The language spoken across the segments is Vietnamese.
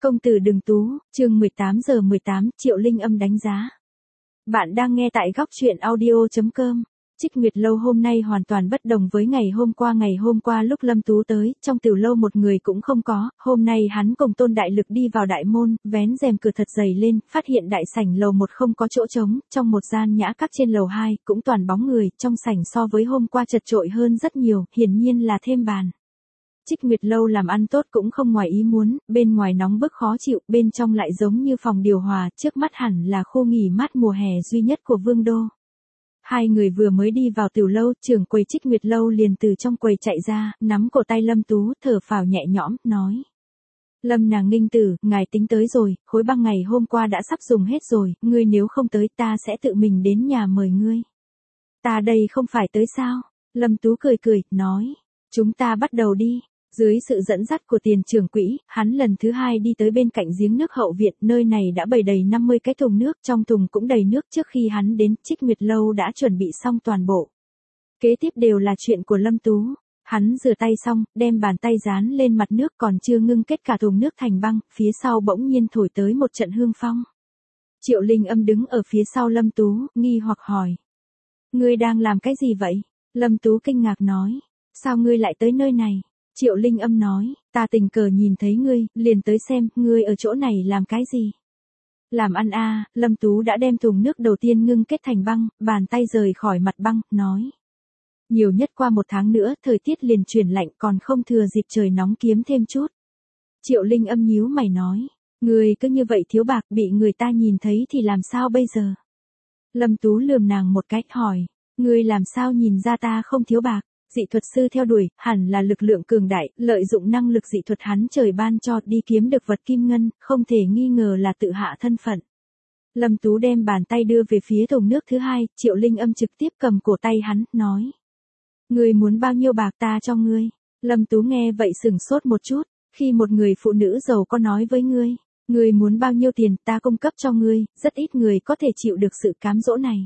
Công tử đừng tú, chương 18:18, Triệu Linh Âm đánh giá. Bạn đang nghe tại góc truyện audio.com. Trích Nguyệt Lâu hôm nay hoàn toàn bất đồng với ngày hôm qua lúc Lâm Tú tới, trong tiểu lâu một người cũng không có, hôm nay hắn cùng Tôn Đại Lực đi vào đại môn, vén rèm cửa thật dày lên, phát hiện đại sảnh lầu 1 không có chỗ trống, trong một gian nhã các trên lầu 2, cũng toàn bóng người, trong sảnh so với hôm qua chật chội hơn rất nhiều, hiển nhiên là thêm bàn. Trích Nguyệt Lâu làm ăn tốt cũng không ngoài ý muốn, bên ngoài nóng bức khó chịu, bên trong lại giống như phòng điều hòa, trước mắt hẳn là khu nghỉ mát mùa hè duy nhất của Vương Đô. Hai người vừa mới đi vào tiểu lâu, trưởng quầy Trích Nguyệt Lâu liền từ trong quầy chạy ra, nắm cổ tay Lâm Tú, thở phào nhẹ nhõm, nói. Lâm nàng nghinh tử, ngài tính tới rồi, khối băng ngày hôm qua đã sắp dùng hết rồi, ngươi nếu không tới ta sẽ tự mình đến nhà mời ngươi. Ta đây không phải tới sao? Lâm Tú cười cười, nói. Chúng ta bắt đầu đi. Dưới sự dẫn dắt của tiền trưởng quỹ, hắn lần thứ hai đi tới bên cạnh giếng nước hậu viện, nơi này đã bày đầy 50 cái thùng nước, trong thùng cũng đầy nước. Trước khi hắn đến, Trích Nguyệt Lâu đã chuẩn bị xong toàn bộ. Kế tiếp đều là chuyện của Lâm Tú. Hắn rửa tay xong, đem bàn tay dán lên mặt nước, còn chưa ngưng kết cả thùng nước thành băng, phía sau bỗng nhiên thổi tới một trận hương phong. Triệu Linh Âm đứng ở phía sau Lâm Tú, nghi hoặc hỏi. Ngươi đang làm cái gì vậy? Lâm Tú kinh ngạc nói. Sao ngươi lại tới nơi này? Triệu Linh Âm nói, ta tình cờ nhìn thấy ngươi, liền tới xem, ngươi ở chỗ này làm cái gì? Làm ăn à, Lâm Tú đã đem thùng nước đầu tiên ngưng kết thành băng, bàn tay rời khỏi mặt băng, nói. Nhiều nhất qua 1 tháng nữa, thời tiết liền chuyển lạnh còn không thừa dịp trời nóng kiếm thêm chút. Triệu Linh Âm nhíu mày nói, ngươi cứ như vậy thiếu bạc bị người ta nhìn thấy thì làm sao bây giờ? Lâm Tú lườm nàng một cách hỏi, ngươi làm sao nhìn ra ta không thiếu bạc? Dị thuật sư theo đuổi, hẳn là lực lượng cường đại, lợi dụng năng lực dị thuật hắn trời ban cho đi kiếm được vật kim ngân, không thể nghi ngờ là tự hạ thân phận. Lâm Tú đem bàn tay đưa về phía thùng nước thứ hai, Triệu Linh Âm trực tiếp cầm cổ tay hắn, nói. Ngươi muốn bao nhiêu bạc ta cho ngươi? Lâm Tú nghe vậy sửng sốt một chút, khi một người phụ nữ giàu có nói với ngươi muốn bao nhiêu tiền ta cung cấp cho ngươi, rất ít người có thể chịu được sự cám dỗ này.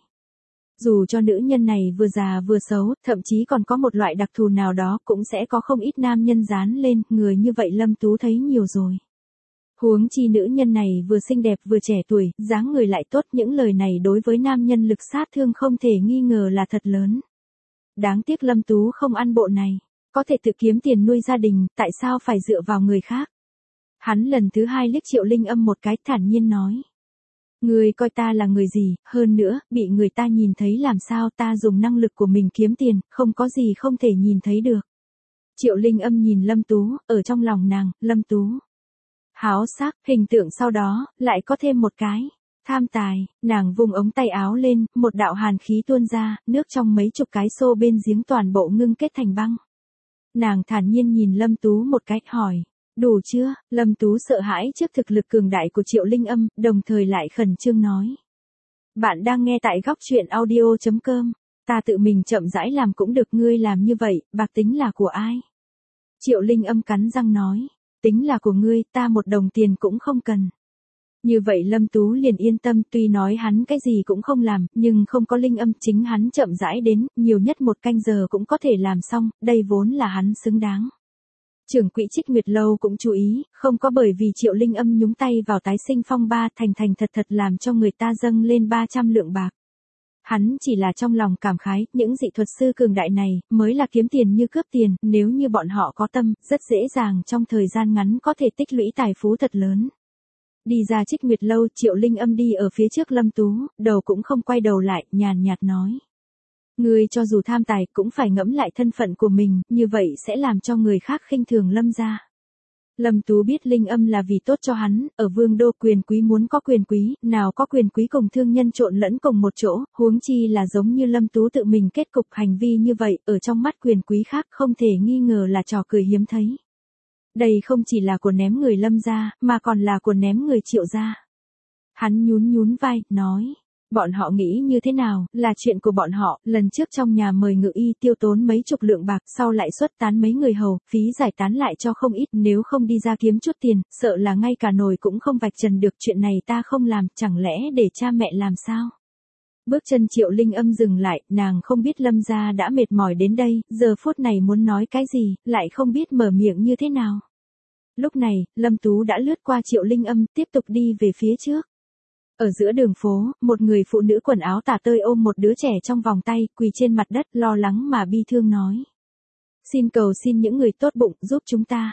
Dù cho nữ nhân này vừa già vừa xấu, thậm chí còn có một loại đặc thù nào đó cũng sẽ có không ít nam nhân dán lên, người như vậy Lâm Tú thấy nhiều rồi. Huống chi nữ nhân này vừa xinh đẹp vừa trẻ tuổi, dáng người lại tốt, những lời này đối với nam nhân lực sát thương không thể nghi ngờ là thật lớn. Đáng tiếc Lâm Tú không ăn bộ này, có thể tự kiếm tiền nuôi gia đình, tại sao phải dựa vào người khác? Hắn lần thứ hai liếc Triệu Linh Âm một cái thản nhiên nói. Ngươi coi ta là người gì, hơn nữa, bị người ta nhìn thấy làm sao ta dùng năng lực của mình kiếm tiền, không có gì không thể nhìn thấy được. Triệu Linh Âm nhìn Lâm Tú, ở trong lòng nàng, Lâm Tú. Háo sắc, hình tượng sau đó, lại có thêm một cái. Tham tài, nàng vùng ống tay áo lên, một đạo hàn khí tuôn ra, nước trong mấy chục cái xô bên giếng toàn bộ ngưng kết thành băng. Nàng thản nhiên nhìn Lâm Tú một cách hỏi. Đủ chưa? Lâm Tú sợ hãi trước thực lực cường đại của Triệu Linh Âm, đồng thời lại khẩn trương nói. Bạn đang nghe tại góc truyện audio.com, ta tự mình chậm rãi làm cũng được, ngươi làm như vậy, bạc tính là của ai? Triệu Linh Âm cắn răng nói, tính là của ngươi, ta 1 đồng tiền cũng không cần. Như vậy Lâm Tú liền yên tâm, tuy nói hắn cái gì cũng không làm, nhưng không có Linh Âm, chính hắn chậm rãi đến, nhiều nhất 1 canh giờ cũng có thể làm xong, đây vốn là hắn xứng đáng. Trưởng quỹ Trích Nguyệt Lâu cũng chú ý, không có bởi vì Triệu Linh Âm nhúng tay vào tái sinh phong ba thành thật làm cho người ta dâng lên 300 lượng bạc. Hắn chỉ là trong lòng cảm khái, những dị thuật sư cường đại này, mới là kiếm tiền như cướp tiền, nếu như bọn họ có tâm, rất dễ dàng trong thời gian ngắn có thể tích lũy tài phú thật lớn. Đi ra Trích Nguyệt Lâu, Triệu Linh Âm đi ở phía trước Lâm Tú, đầu cũng không quay đầu lại, nhàn nhạt nói. Ngươi cho dù tham tài cũng phải ngẫm lại thân phận của mình, như vậy sẽ làm cho người khác khinh thường Lâm gia. Lâm Tú biết Linh Âm là vì tốt cho hắn, ở Vương Đô quyền quý muốn có quyền quý, nào có quyền quý cùng thương nhân trộn lẫn cùng một chỗ, huống chi là giống như Lâm Tú tự mình kết cục hành vi như vậy, ở trong mắt quyền quý khác không thể nghi ngờ là trò cười hiếm thấy. Đây không chỉ là của ném người Lâm gia, mà còn là của ném người Triệu gia. Hắn nhún vai, nói. Bọn họ nghĩ như thế nào, là chuyện của bọn họ, lần trước trong nhà mời ngự y tiêu tốn mấy chục lượng bạc, sau lại xuất tán mấy người hầu, phí giải tán lại cho không ít, nếu không đi ra kiếm chút tiền, sợ là ngay cả nồi cũng không vạch trần được, chuyện này ta không làm, chẳng lẽ để cha mẹ làm sao? Bước chân Triệu Linh Âm dừng lại, nàng không biết Lâm gia đã mệt mỏi đến đây, giờ phút này muốn nói cái gì, lại không biết mở miệng như thế nào. Lúc này, Lâm Tú đã lướt qua Triệu Linh Âm, tiếp tục đi về phía trước. Ở giữa đường phố, một người phụ nữ quần áo tả tơi ôm một đứa trẻ trong vòng tay, quỳ trên mặt đất, lo lắng mà bi thương nói. Xin cầu xin những người tốt bụng giúp chúng ta.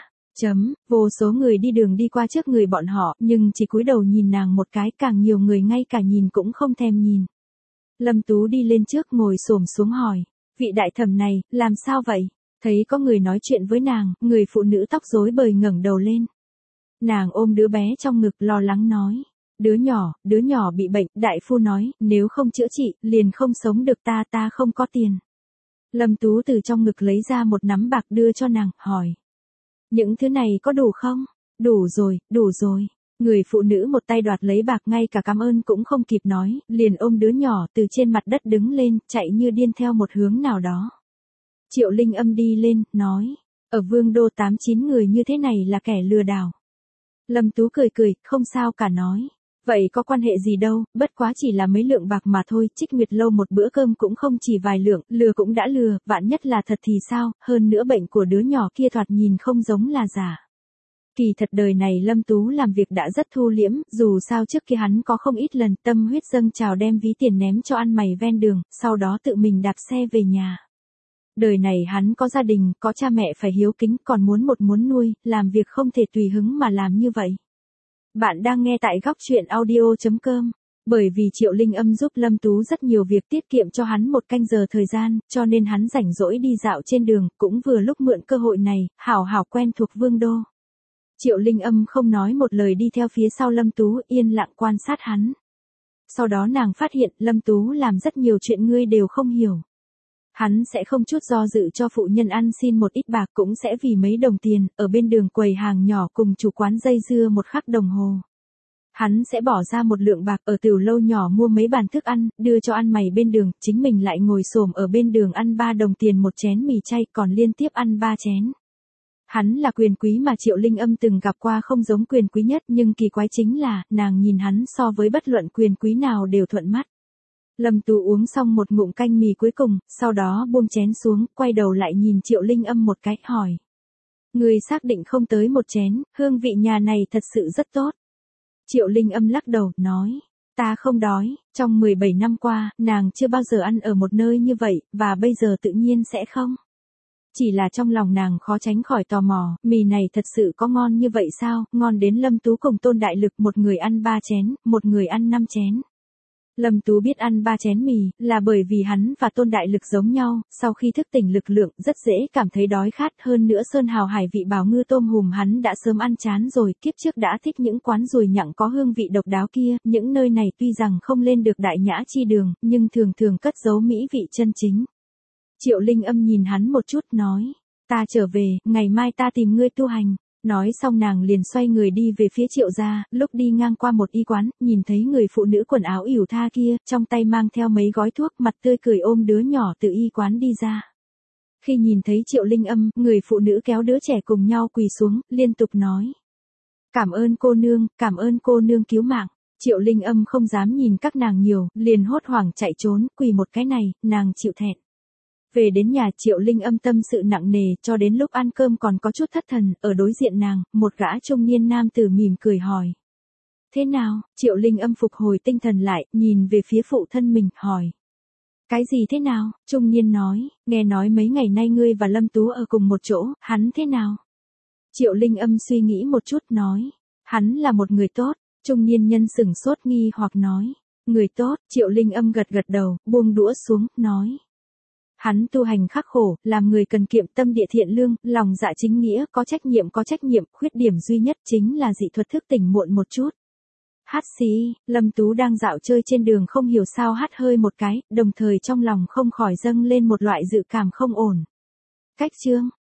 Vô số người đi đường đi qua trước người bọn họ, nhưng chỉ cúi đầu nhìn nàng một cái, càng nhiều người ngay cả nhìn cũng không thèm nhìn. Lâm Tú đi lên trước ngồi xổm xuống hỏi. Vị đại thẩm này, làm sao vậy? Thấy có người nói chuyện với nàng, người phụ nữ tóc rối bời ngẩng đầu lên. Nàng ôm đứa bé trong ngực lo lắng nói. Đứa nhỏ bị bệnh, đại phu nói, nếu không chữa trị, liền không sống được ta không có tiền. Lâm Tú từ trong ngực lấy ra một nắm bạc đưa cho nàng, hỏi. Những thứ này có đủ không? Đủ rồi. Người phụ nữ một tay đoạt lấy bạc, ngay cả cảm ơn cũng không kịp nói, liền ôm đứa nhỏ từ trên mặt đất đứng lên, chạy như điên theo một hướng nào đó. Triệu Linh Âm đi lên, nói. Ở Vương Đô 8-9 người như thế này là kẻ lừa đảo. Lâm Tú cười, không sao cả nói. Vậy có quan hệ gì đâu, bất quá chỉ là mấy lượng bạc mà thôi, Trích Nguyệt Lâu một bữa cơm cũng không chỉ vài lượng, lừa cũng đã lừa, vạn nhất là thật thì sao, hơn nữa bệnh của đứa nhỏ kia thoạt nhìn không giống là giả. Kỳ thật đời này Lâm Tú làm việc đã rất thu liễm, dù sao trước kia hắn có không ít lần tâm huyết dâng trào đem ví tiền ném cho ăn mày ven đường, sau đó tự mình đạp xe về nhà. Đời này hắn có gia đình, có cha mẹ phải hiếu kính, còn muốn nuôi, làm việc không thể tùy hứng mà làm như vậy. Bạn đang nghe tại góc chuyện audio.com. Bởi vì Triệu Linh Âm giúp Lâm Tú rất nhiều việc tiết kiệm cho hắn một canh giờ thời gian, cho nên hắn rảnh rỗi đi dạo trên đường, cũng vừa lúc mượn cơ hội này, hảo quen thuộc Vương Đô. Triệu Linh Âm không nói một lời đi theo phía sau Lâm Tú, yên lặng quan sát hắn. Sau đó nàng phát hiện Lâm Tú làm rất nhiều chuyện ngươi đều không hiểu. Hắn sẽ không chút do dự cho phụ nhân ăn xin một ít bạc, cũng sẽ vì mấy đồng tiền, ở bên đường quầy hàng nhỏ cùng chủ quán dây dưa một khắc đồng hồ. Hắn sẽ bỏ ra một lượng bạc ở tiểu lâu nhỏ mua mấy bàn thức ăn, đưa cho ăn mày bên đường, chính mình lại ngồi xổm ở bên đường ăn 3 đồng tiền một chén mì chay, còn liên tiếp ăn 3 chén. Hắn là quyền quý mà Triệu Linh Âm từng gặp qua không giống quyền quý nhất, nhưng kỳ quái chính là, nàng nhìn hắn so với bất luận quyền quý nào đều thuận mắt. Lâm Tú uống xong một ngụm canh mì cuối cùng, sau đó buông chén xuống, quay đầu lại nhìn Triệu Linh Âm một cái, hỏi. Người xác định không tới một chén, hương vị nhà này thật sự rất tốt. Triệu Linh Âm lắc đầu, nói. Ta không đói, trong 17 năm qua, nàng chưa bao giờ ăn ở một nơi như vậy, và bây giờ tự nhiên sẽ không. Chỉ là trong lòng nàng khó tránh khỏi tò mò, mì này thật sự có ngon như vậy sao, ngon đến Lâm Tú cùng Tôn Đại Lực một người ăn 3 chén, một người ăn 5 chén. Lâm Tú biết ăn 3 chén mì, là bởi vì hắn và Tôn Đại Lực giống nhau, sau khi thức tỉnh lực lượng, rất dễ cảm thấy đói khát, hơn nữa sơn hào hải vị bào ngư tôm hùm hắn đã sớm ăn chán rồi, kiếp trước đã thích những quán ruồi nhặng có hương vị độc đáo kia, những nơi này tuy rằng không lên được đại nhã chi đường, nhưng thường cất giấu mỹ vị chân chính. Triệu Linh Âm nhìn hắn một chút, nói, ta trở về, ngày mai ta tìm ngươi tu hành. Nói xong nàng liền xoay người đi về phía Triệu gia, lúc đi ngang qua một y quán, nhìn thấy người phụ nữ quần áo yểu tha kia, trong tay mang theo mấy gói thuốc, mặt tươi cười ôm đứa nhỏ từ y quán đi ra. Khi nhìn thấy Triệu Linh Âm, người phụ nữ kéo đứa trẻ cùng nhau quỳ xuống, liên tục nói. Cảm ơn cô nương cứu mạng. Triệu Linh Âm không dám nhìn các nàng nhiều, liền hốt hoảng chạy trốn, quỳ một cái này, nàng chịu thẹn. Về đến nhà Triệu Linh Âm tâm sự nặng nề, cho đến lúc ăn cơm còn có chút thất thần, ở đối diện nàng, một gã trung niên nam tử mỉm cười hỏi. Thế nào? Triệu Linh Âm phục hồi tinh thần lại, nhìn về phía phụ thân mình, hỏi. Cái gì thế nào? Trung niên nói, nghe nói mấy ngày nay ngươi và Lâm Tú ở cùng một chỗ, hắn thế nào? Triệu Linh Âm suy nghĩ một chút, nói. Hắn là một người tốt. Trung niên nhân sửng sốt nghi hoặc nói. Người tốt. Triệu Linh Âm gật đầu, buông đũa xuống, nói. Hắn tu hành khắc khổ, làm người cần kiệm, tâm địa thiện lương, lòng dạ chính nghĩa, có trách nhiệm, khuyết điểm duy nhất chính là dị thuật thức tỉnh muộn một chút. Hát xí, Lâm Tú đang dạo chơi trên đường không hiểu sao hắt hơi một cái, đồng thời trong lòng không khỏi dâng lên một loại dự cảm không ổn. Cách chương,